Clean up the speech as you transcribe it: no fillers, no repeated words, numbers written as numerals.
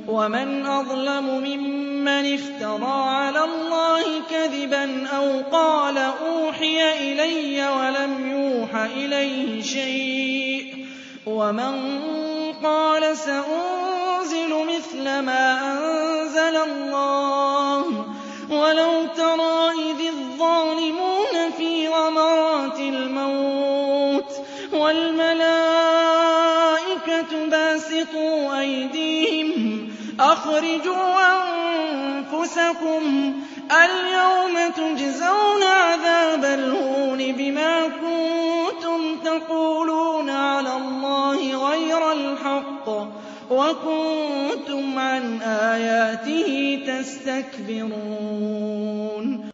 وَمَنْ أَظْلَمُ مِمَّنِ افْتَرَىٰ عَلَى اللَّهِ كَذِبًا أَوْ قَالَ أُوحِيَ إِلَيَّ وَلَمْ يُوحَ إِلَيْهِ شَيْءٌ ۚ وَمَن قَالَ سَأُنزِلُ مِثْلَ مَا أَنزَلَ اللَّهُ ۗ وَلَوْ تَرَىٰ إِذِ الظَّالِمُونَ فِي غَمَرَاتِ الْمَوْتِ وَالْمَلَائِكَةُ بَاسِطُو أَيْدِيهِمْ أَخْرِجُوا أَنفُسَكُمْ الْيَوْمَ تُجْزَوْنَ عَذَابَ الْهُونِ بِمَا كُنتُمْ تَقُولُونَ عَلَى اللَّهِ غَيْرَ الْحَقِّ وَكُنتُمْ عَنْ آيَاتِهِ تَسْتَكْبِرُونَ